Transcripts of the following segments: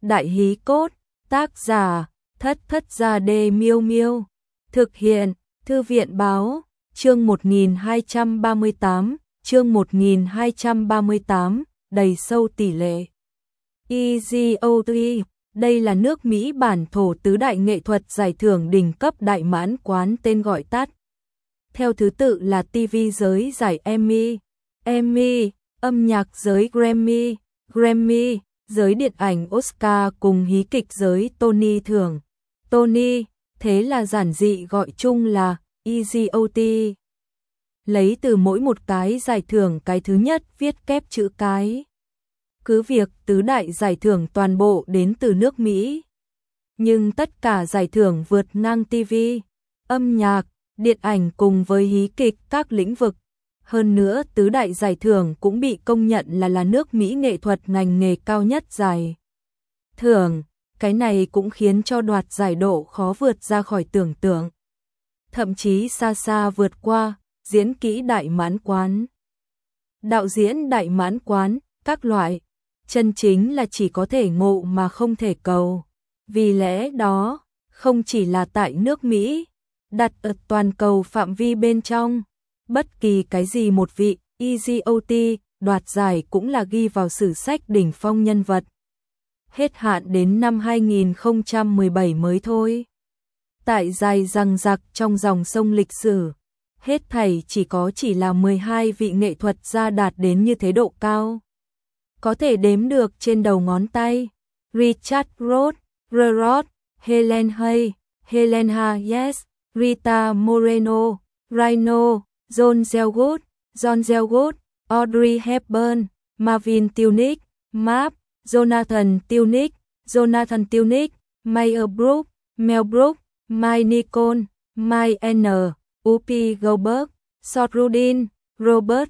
Đại hí cốt, tác giả, Thất Gia Đê Miêu Miêu. Thực hiện, Thư viện báo, chương 1238, chương 1238, đầy sâu tỷ lệ. EGOT, đây là nước Mỹ bản thổ tứ đại nghệ thuật giải thưởng đỉnh cấp đại mãn quán tên gọi tắt. Theo thứ tự là TV giới giải Emmy, âm nhạc giới Grammy, giới điện ảnh Oscar cùng hí kịch giới Tony thưởng. Tony, thế là giản dị gọi chung là EGOT. Lấy từ mỗi một cái giải thưởng cái thứ nhất viết kép chữ cái. Cứ việc tứ đại giải thưởng toàn bộ đến từ nước Mỹ, nhưng tất cả giải thưởng vượt ngang TV, âm nhạc, điện ảnh cùng với hí kịch các lĩnh vực. Hơn nữa tứ đại giải thưởng cũng bị công nhận là nước Mỹ nghệ thuật ngành nghề cao nhất giải thưởng. Cái này cũng khiến cho đoạt giải độ khó vượt ra khỏi tưởng tượng. Thậm chí xa xa vượt qua diễn kỹ đại mãn quán, đạo diễn đại mãn quán, các loại. Chân chính là chỉ có thể ngộ mà không thể cầu. Vì lẽ đó, không chỉ là tại nước Mỹ, đặt ở toàn cầu phạm vi bên trong, bất kỳ cái gì một vị EGOT đoạt giải cũng là ghi vào sử sách đỉnh phong nhân vật. Hết hạn đến năm 2017 mới thôi. Tại dài dằng dặc trong dòng sông lịch sử, hết thảy chỉ là 12 vị nghệ thuật gia đạt đến như thế độ cao. Có thể đếm được trên đầu ngón tay. Richard Roth, Roth, Helen Hay, Helena Yes, Rita Moreno, Rhino, John Gielgud, Audrey Hepburn, Marvin Tunick, Map, Jonathan Tunick, Mayer Brooks, Mel Brooks, Mike Nicole, Mike N, Whoopi Goldberg, Sothrudin, Robert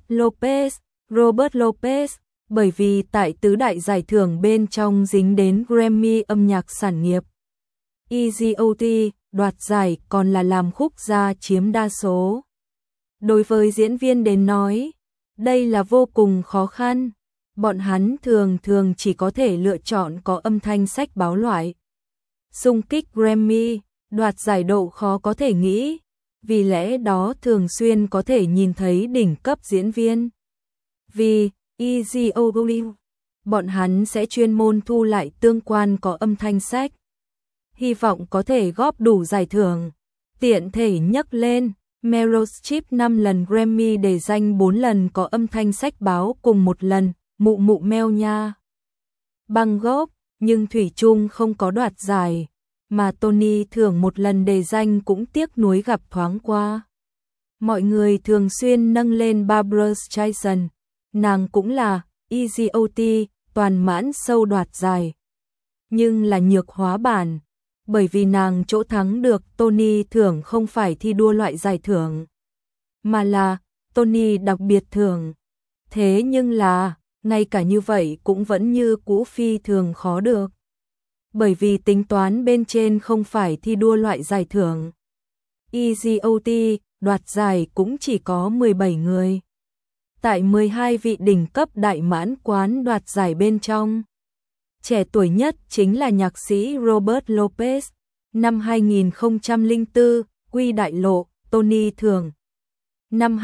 Lopez, bởi vì tại tứ đại giải thưởng bên trong dính đến Grammy âm nhạc sản nghiệp. EGOT đoạt giải còn là làm khúc gia chiếm đa số. Đối với diễn viên đến nói, đây là vô cùng khó khăn. Bọn hắn thường chỉ có thể lựa chọn có âm thanh sách báo loại. Xung kích Grammy, đoạt giải độ khó có thể nghĩ, vì lẽ đó thường xuyên có thể nhìn thấy đỉnh cấp diễn viên. Vì EGOT, bọn hắn sẽ chuyên môn thu lại tương quan có âm thanh sách. Hy vọng có thể góp đủ giải thưởng. Tiện thể nhắc lên, Meryl Streep 5 lần Grammy để danh 4 lần có âm thanh sách báo cùng một lần, mụ meo nha. Bằng góp, nhưng thủy chung không có đoạt giải, mà Tony thưởng một lần để danh cũng tiếc nuối gặp thoáng qua. Mọi người thường xuyên nâng lên Barbra Streisand, nàng cũng là EGOT toàn mãn sâu đoạt giải, nhưng là nhược hóa bản. Bởi vì nàng chỗ thắng được Tony thưởng không phải thi đua loại giải thưởng, mà là Tony đặc biệt thưởng. Thế nhưng là, ngay cả như vậy cũng vẫn như cũ phi thường khó được. Bởi vì tính toán bên trên không phải thi đua loại giải thưởng. EGOT đoạt giải cũng chỉ có 17 người. Tại 12 vị đỉnh cấp đại mãn quán đoạt giải bên trong, trẻ tuổi nhất chính là nhạc sĩ Robert Lopez, năm 2004, Quy Đại Lộ, Tony thưởng. Năm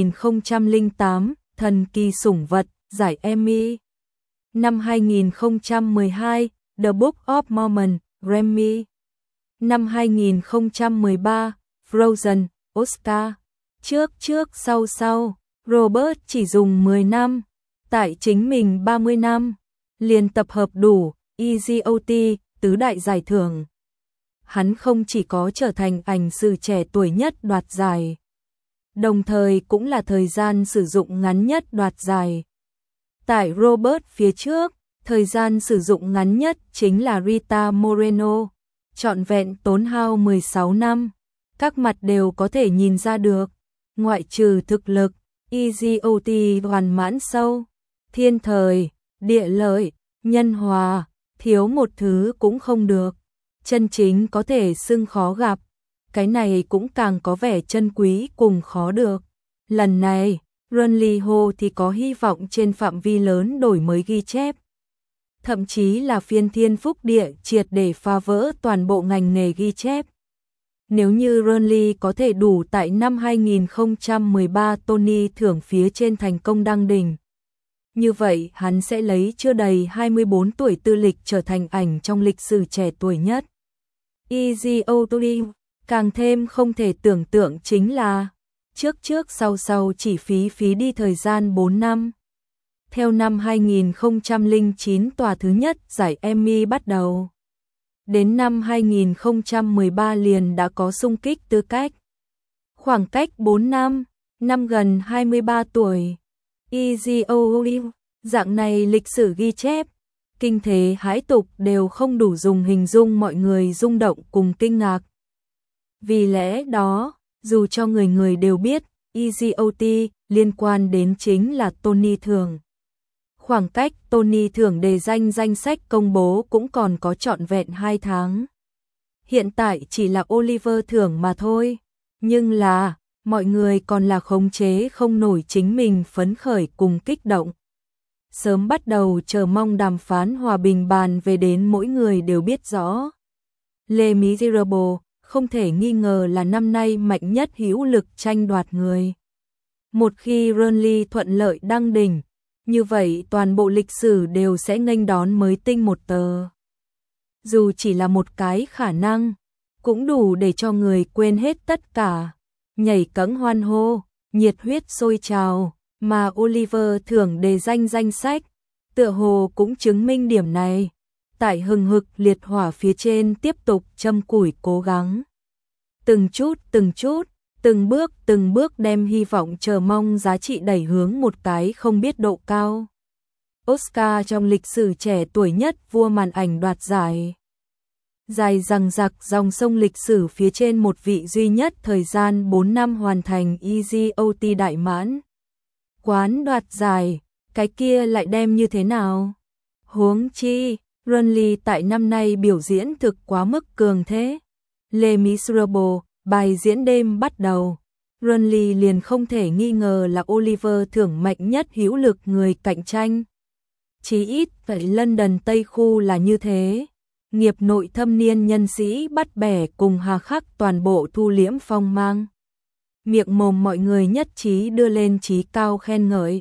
2008, Thần Kỳ Sủng Vật, giải Emmy. Năm 2012, The Book of Mormon, Grammy. Năm 2013, Frozen, Oscar. Trước sau, Robert chỉ dùng 10 năm, tại chính mình 30 năm. Liền tập hợp đủ EGOT tứ đại giải thưởng. Hắn không chỉ có trở thành ảnh sử trẻ tuổi nhất đoạt giải, đồng thời cũng là thời gian sử dụng ngắn nhất đoạt giải. Tại Robert phía trước, thời gian sử dụng ngắn nhất chính là Rita Moreno, trọn vẹn tốn hao 16 năm. Các mặt đều có thể nhìn ra được, ngoại trừ thực lực, EGOT hoàn mãn sâu, thiên thời, địa lợi, nhân hòa, thiếu một thứ cũng không được. Chân chính có thể xưng khó gặp, cái này cũng càng có vẻ chân quý cùng khó được. Lần này, Run Lee Ho thì có hy vọng trên phạm vi lớn đổi mới ghi chép. thậm chí là phiên thiên phúc địa triệt để phá vỡ toàn bộ ngành nghề ghi chép. Nếu như Burnley có thể đủ tại năm 2013 Tony thưởng phía trên thành công đăng đỉnh, như vậy hắn sẽ lấy chưa đầy 24 tuổi tư lịch trở thành ảnh trong lịch sử trẻ tuổi nhất. EZOTORY càng thêm không thể tưởng tượng chính là trước sau chỉ phí đi thời gian 4 năm. Theo năm 2009 tòa thứ nhất giải Emmy bắt đầu. Đến năm 2013 liền đã có xung kích tư cách. Khoảng cách 4 năm gần 23 tuổi. EZOTORY, dạng này lịch sử ghi chép, kinh thế hãi tục đều không đủ dùng hình dung mọi người rung động cùng kinh ngạc. Vì lẽ đó, dù cho người đều biết, EZOT liên quan đến chính là Tony thưởng. Khoảng cách Tony thưởng đề danh sách công bố cũng còn có trọn vẹn 2 tháng. Hiện tại chỉ là Oliver thưởng mà thôi, nhưng là mọi người còn là khống chế không nổi chính mình phấn khởi cùng kích động. Sớm bắt đầu chờ mong đàm phán hòa bình bàn về đến mỗi người đều biết rõ. Les Miserables không thể nghi ngờ là năm nay mạnh nhất hữu lực tranh đoạt người. Một khi Burnley thuận lợi đăng đỉnh, như vậy toàn bộ lịch sử đều sẽ nghênh đón mới tinh một tờ. Dù chỉ là một cái khả năng, cũng đủ để cho người quên hết tất cả, nhảy cẫng hoan hô, nhiệt huyết sôi trào, mà Oliver thưởng đề danh sách, tựa hồ cũng chứng minh điểm này. Tại hừng hực liệt hỏa phía trên tiếp tục châm củi cố gắng. Từng chút, từng bước đem hy vọng chờ mong giá trị đẩy hướng một cái không biết độ cao. Oscar trong lịch sử trẻ tuổi nhất vua màn ảnh đoạt giải. Dài dằng dặc dòng sông lịch sử phía trên một vị duy nhất thời gian 4 năm hoàn thành EZOT đại mãn. Quán đoạt giải, cái kia lại đem như thế nào? Huống chi, Burnley tại năm nay biểu diễn thực quá mức cường thế. Les Miserables, bài diễn đêm bắt đầu. Burnley liền không thể nghi ngờ là Oliver thưởng mạnh nhất hữu lực người cạnh tranh. Chí ít tại London Tây Khu là như thế. Nghiệp nội thâm niên nhân sĩ bắt bẻ cùng hà khắc toàn bộ thu liễm phong mang. Miệng mồm mọi người nhất trí đưa lên chí cao khen ngợi.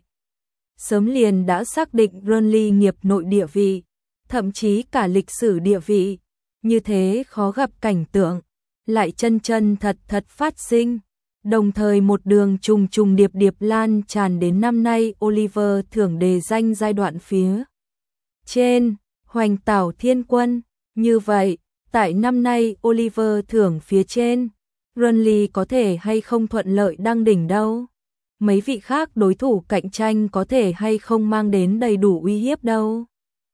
Sớm liền đã xác định Burnley nghiệp nội địa vị, thậm chí cả lịch sử địa vị, như thế khó gặp cảnh tượng, lại chân thật phát sinh, đồng thời một đường trùng điệp lan tràn đến năm nay Oliver thưởng đề danh giai đoạn phía trên, Hoành Tảo Thiên Quân, như vậy, tại năm nay Oliver thưởng phía trên, Burnley có thể hay không thuận lợi đăng đỉnh đâu? Mấy vị khác đối thủ cạnh tranh có thể hay không mang đến đầy đủ uy hiếp đâu?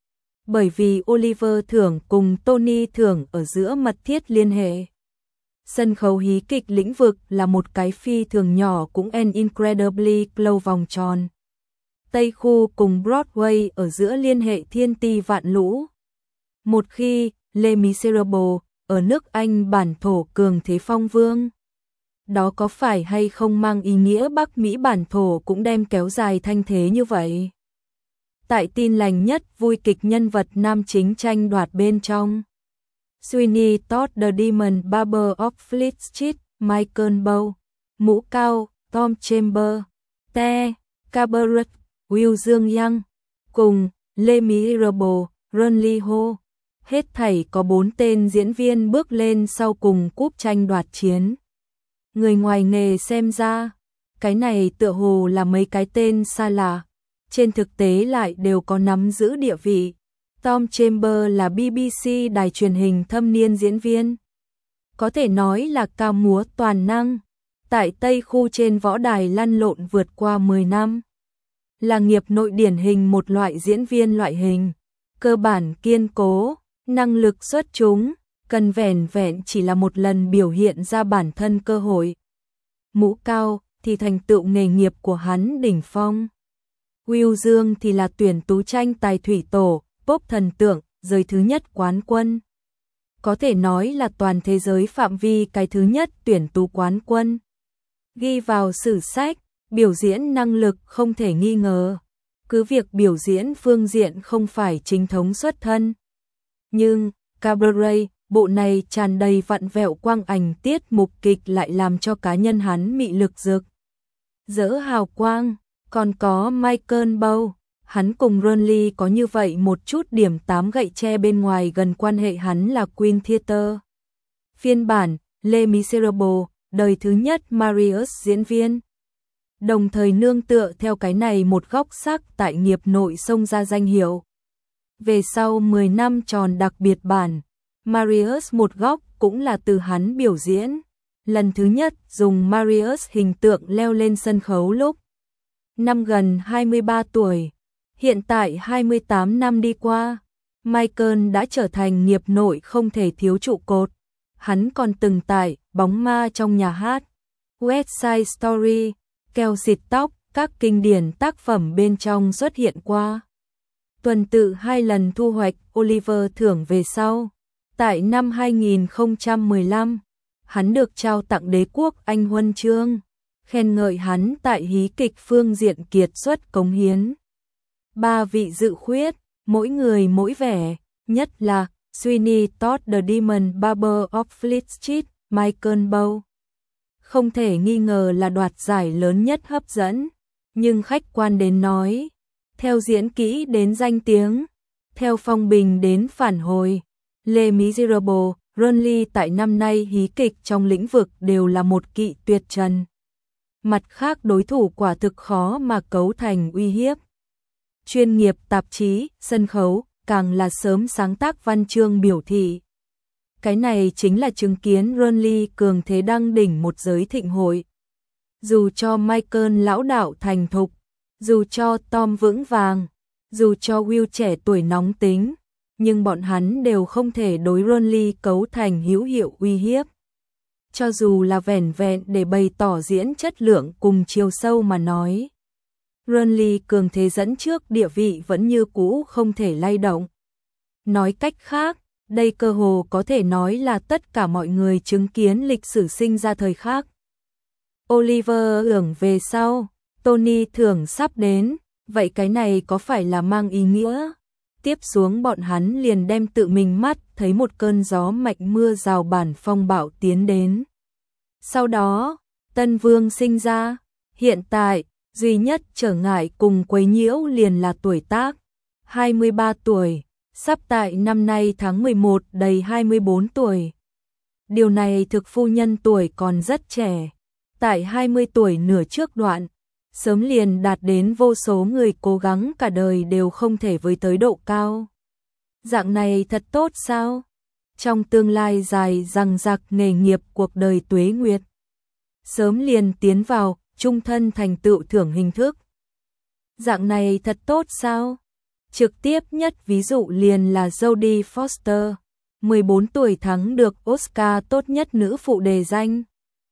Bởi vì Oliver thưởng cùng Tony thưởng ở giữa mật thiết liên hệ. Sân khấu hí kịch lĩnh vực là một cái phi thường nhỏ cũng an incredibly close vòng tròn. Tây khu cùng Broadway ở giữa liên hệ thiên ti vạn lũ. Một khi Les Miserables ở nước Anh bản thổ cường thế phong vương, đó có phải hay không mang ý nghĩa Bắc Mỹ bản thổ cũng đem kéo dài thanh thế như vậy? Tại tin lành nhất vui kịch nhân vật nam chính tranh đoạt bên trong. Sweeney Todd The Demon Barber of Fleet Street, Michael Bow, Mũ Cao, Tom Chambers, Te, Cabaret, Will Dương Young, cùng Les Miserables, Burnley Ho. Hết thảy có 4 tên diễn viên bước lên sau cùng cúp tranh đoạt chiến. Người ngoài nghề xem ra, cái này tựa hồ là mấy cái tên xa lạ, trên thực tế lại đều có nắm giữ địa vị. Tom Chambers là BBC đài truyền hình thâm niên diễn viên. Có thể nói là ca múa toàn năng, tại Tây khu trên võ đài lăn lộn vượt qua 10 năm. Là nghiệp nội điển hình một loại diễn viên loại hình, cơ bản kiên cố, năng lực xuất chúng, cần vẻn vẹn chỉ là một lần biểu hiện ra bản thân cơ hội. Mũ Cao thì thành tựu nghề nghiệp của hắn đỉnh phong. Will Dương thì là tuyển tú tranh tài thủy tổ, pop thần tượng, giới thứ nhất quán quân. Có thể nói là toàn thế giới phạm vi cái thứ nhất tuyển tú quán quân. Ghi vào sử sách, biểu diễn năng lực không thể nghi ngờ. cứ việc biểu diễn phương diện không phải chính thống xuất thân. Nhưng, Cabaret, bộ này tràn đầy vặn vẹo quang ảnh tiết mục kịch lại làm cho cá nhân hắn mị lực rực rỡ hào quang. Còn có Michael Bow, hắn cùng Ronly có như vậy một chút điểm tám gậy tre bên ngoài gần quan hệ hắn là Queen Theatre. Phiên bản, Les Miserables, đời thứ nhất Marius diễn viên. Đồng thời nương tựa theo cái này một góc sắc tại nghiệp nội xông ra danh hiệu. Về sau 10 năm tròn đặc biệt bản, Marius một góc cũng là từ hắn biểu diễn. Lần thứ nhất dùng Marius hình tượng leo lên sân khấu lúc năm gần 23 tuổi. Hiện tại 28 năm đi qua, Michael đã trở thành nghiệp nội không thể thiếu trụ cột. Hắn còn từng tại Bóng ma trong nhà hát, West Side Story, Keo xịt tóc, các kinh điển tác phẩm bên trong xuất hiện qua. Tuần tự 2 lần thu hoạch Oliver thưởng về sau. Tại năm 2015, hắn được trao tặng Đế quốc Anh huân chương, khen ngợi hắn tại hí kịch phương diện kiệt xuất cống hiến. 3 vị dự khuyết, mỗi người mỗi vẻ, nhất là Sweeney Todd The Demon Barber of Fleet Street, Michael Bow. Không thể nghi ngờ là đoạt giải lớn nhất hấp dẫn, nhưng khách quan đến nói, theo diễn kỹ đến danh tiếng, theo phong bình đến phản hồi, Les Miserables, Ronly tại năm nay hí kịch trong lĩnh vực đều là một kỵ tuyệt trần. Mặt khác đối thủ quả thực khó mà cấu thành uy hiếp. Chuyên nghiệp tạp chí, sân khấu, càng là sớm sáng tác văn chương biểu thị. Cái này chính là chứng kiến Ronly cường thế đăng đỉnh một giới thịnh hội. Dù cho Michael lão đạo thành thục, dù cho Tom vững vàng, dù cho Will trẻ tuổi nóng tính, nhưng bọn hắn đều không thể đối Ronly cấu thành hữu hiệu uy hiếp. Cho dù là vẻn vẹn để bày tỏ diễn chất lượng cùng chiều sâu mà nói, Ronly cường thế dẫn trước địa vị vẫn như cũ không thể lay động. Nói cách khác, đây cơ hồ có thể nói là tất cả mọi người chứng kiến lịch sử sinh ra thời khắc. Oliver hưởng về sau, Tony thưởng sắp đến, vậy cái này có phải là mang ý nghĩa? Tiếp xuống bọn hắn liền đem tự mình mắt thấy một cơn gió mạnh mưa rào bản phong bạo tiến đến. Sau đó, Tân Vương sinh ra, hiện tại, duy nhất trở ngại cùng quấy nhiễu liền là tuổi tác, 23 tuổi, sắp tại năm nay tháng 11 đầy 24 tuổi. Điều này thực phu nhân tuổi còn rất trẻ, tại 20 tuổi nửa trước đoạn, sớm liền đạt đến vô số người cố gắng cả đời đều không thể với tới độ cao. Dạng này thật tốt sao? Trong tương lai dài dằng dặc nghề nghiệp cuộc đời tuế nguyệt, sớm liền tiến vào trung thân thành tựu thưởng hình thức. Dạng này thật tốt sao? Trực tiếp nhất ví dụ liền là Jodie Foster, 14 tuổi thắng được Oscar tốt nhất nữ phụ đề danh.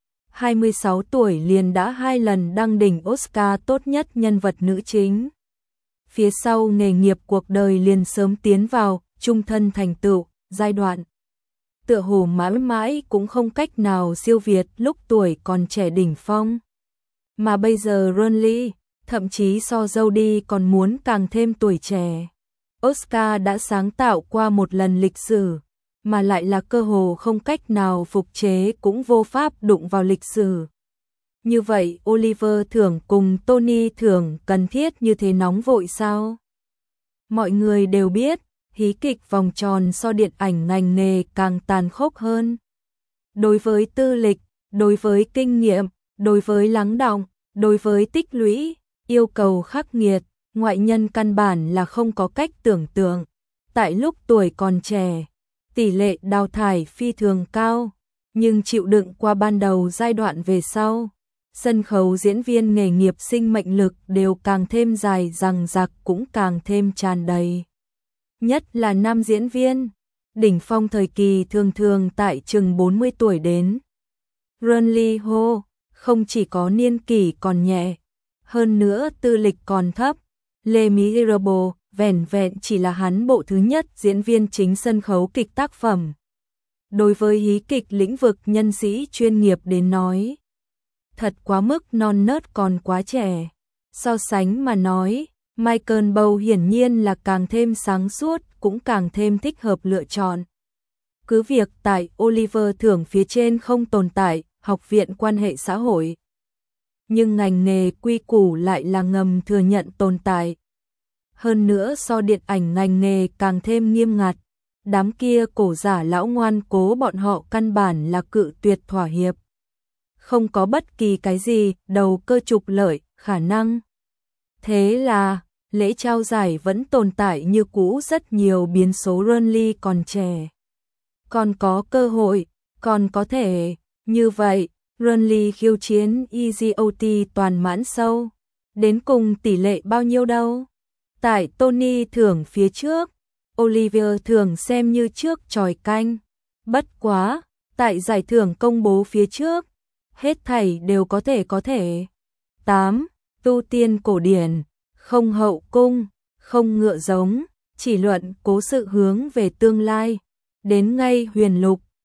26 tuổi liền đã 2 lần đăng đỉnh Oscar tốt nhất nhân vật nữ chính. Phía sau nghề nghiệp cuộc đời liền sớm tiến vào trung thân thành tựu giai đoạn. Tựa hồ mãi mãi cũng không cách nào siêu việt lúc tuổi còn trẻ đỉnh phong. Mà bây giờ Ronly, thậm chí so Jodie còn muốn càng thêm tuổi trẻ. Oscar đã sáng tạo qua một lần lịch sử, mà lại là cơ hồ không cách nào phục chế cũng vô pháp đụng vào lịch sử. Như vậy Oliver thưởng cùng Tony thưởng cần thiết như thế nóng vội sao? Mọi người đều biết, hí kịch vòng tròn so điện ảnh ngành nghề càng tàn khốc hơn. Đối với tư lịch, đối với kinh nghiệm, đối với lắng đọng, đối với tích lũy, yêu cầu khắc nghiệt, ngoại nhân căn bản là không có cách tưởng tượng. Tại lúc tuổi còn trẻ, tỷ lệ đào thải phi thường cao, nhưng chịu đựng qua ban đầu giai đoạn về sau, sân khấu diễn viên nghề nghiệp sinh mệnh lực đều càng thêm dài dằng dặc cũng càng thêm tràn đầy. Nhất là nam diễn viên, đỉnh phong thời kỳ thường thường tại chừng 40 tuổi đến. Ronly Ho không chỉ có niên kỷ còn nhẹ, hơn nữa tư lịch còn thấp. Les Miserables vẻn vẹn chỉ là hắn bộ thứ nhất diễn viên chính sân khấu kịch tác phẩm. Đối với hí kịch lĩnh vực nhân sĩ chuyên nghiệp đến nói, thật quá mức non nớt còn quá trẻ. So sánh mà nói, Michael Bầu hiển nhiên là càng thêm sáng suốt, cũng càng thêm thích hợp lựa chọn. Cứ việc tại Oliver thưởng phía trên không tồn tại học viện quan hệ xã hội, nhưng ngành nghề quy củ lại là ngầm thừa nhận tồn tại. Hơn nữa so điện ảnh ngành nghề càng thêm nghiêm ngặt, đám kia cổ giả lão ngoan cố bọn họ căn bản là cự tuyệt thỏa hiệp. Không có bất kỳ cái gì đầu cơ trục lợi khả năng. Thế là lễ trao giải vẫn tồn tại như cũ, rất nhiều biến số. Renly còn trẻ, còn có cơ hội, còn có thể như vậy. Renly khiêu chiến EGOT toàn mãn sâu, đến cùng tỷ lệ bao nhiêu đâu. Tại Tony thưởng phía trước, Oliver thưởng xem như trước chòi canh. Bất quá, tại giải thưởng công bố phía trước, hết thảy đều có thể. 8. Tu tiên cổ điển, không hậu cung, không ngựa giống, chỉ luận cố sự hướng về tương lai. Đến ngay huyền lục,